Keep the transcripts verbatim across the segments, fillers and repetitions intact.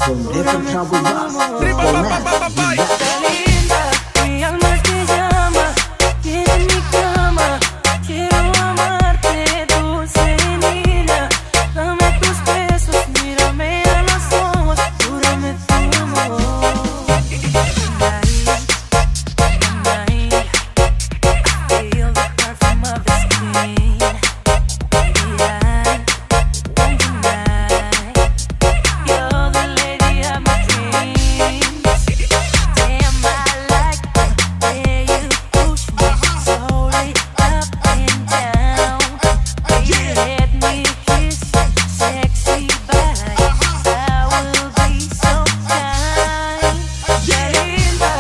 Con Peter Trouble Bass, Performance. Mi alma te llama, quiere en mi cama. Quiero amarte, dulce niña. Dame tus besos, mírame a los ojos, júrame tu amor. Feel the perfume of the skin. You're the lady of my dreams. Damn, I like the way you push me slowly up and down. Baby, let me kiss your sexy body. I will be so kind. Linda,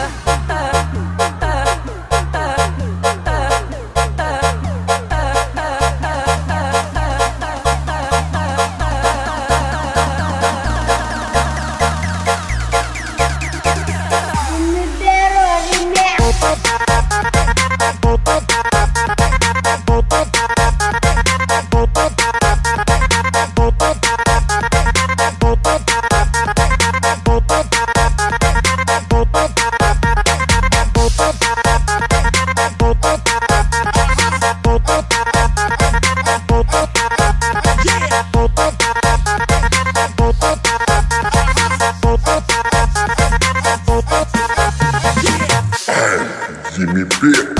Jimmy Beat.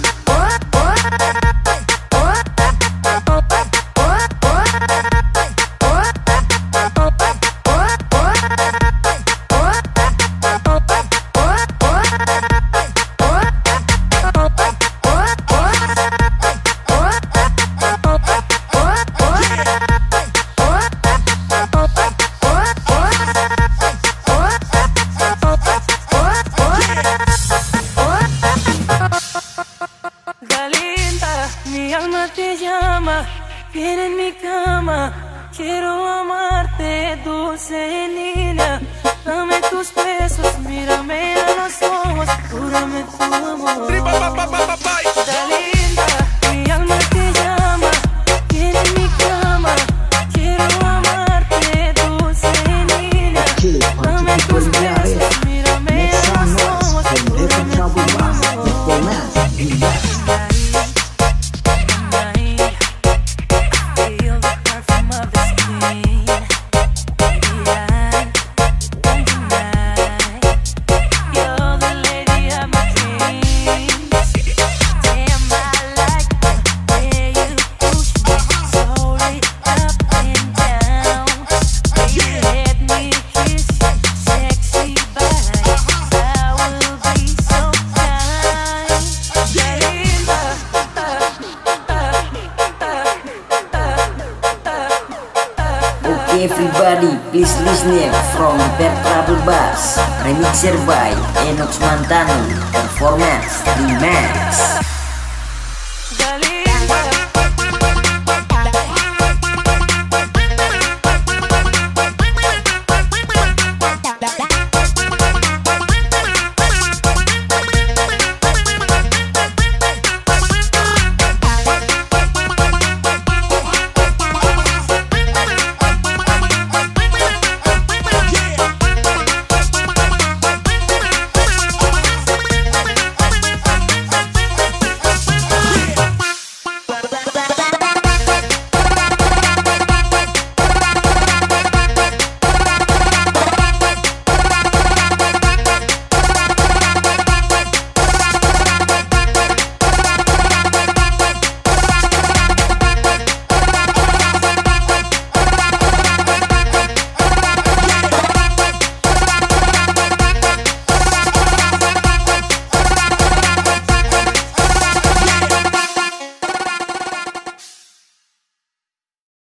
mi alma te llama, quiere en mi cama. Quiero amarte, dulce niña. Dame tus besos, mírame a los ojos, júrame tu amor. Linda, mi alma te llama, quiere en mi cama. Quiero amarte, dulce niña. Dame tus besos, mírame a los ojos, júrame tu amor. Feel the perfume of the skin. Don't deny, you're the lady of my dreams. Damn, I like the way you push me slowly up and down. Baby, let me kiss your sexy body. I will be so kind. Okay everybody, please listen from Peter Trouble Bass, remixer by Enox Mantano, Performance Remix.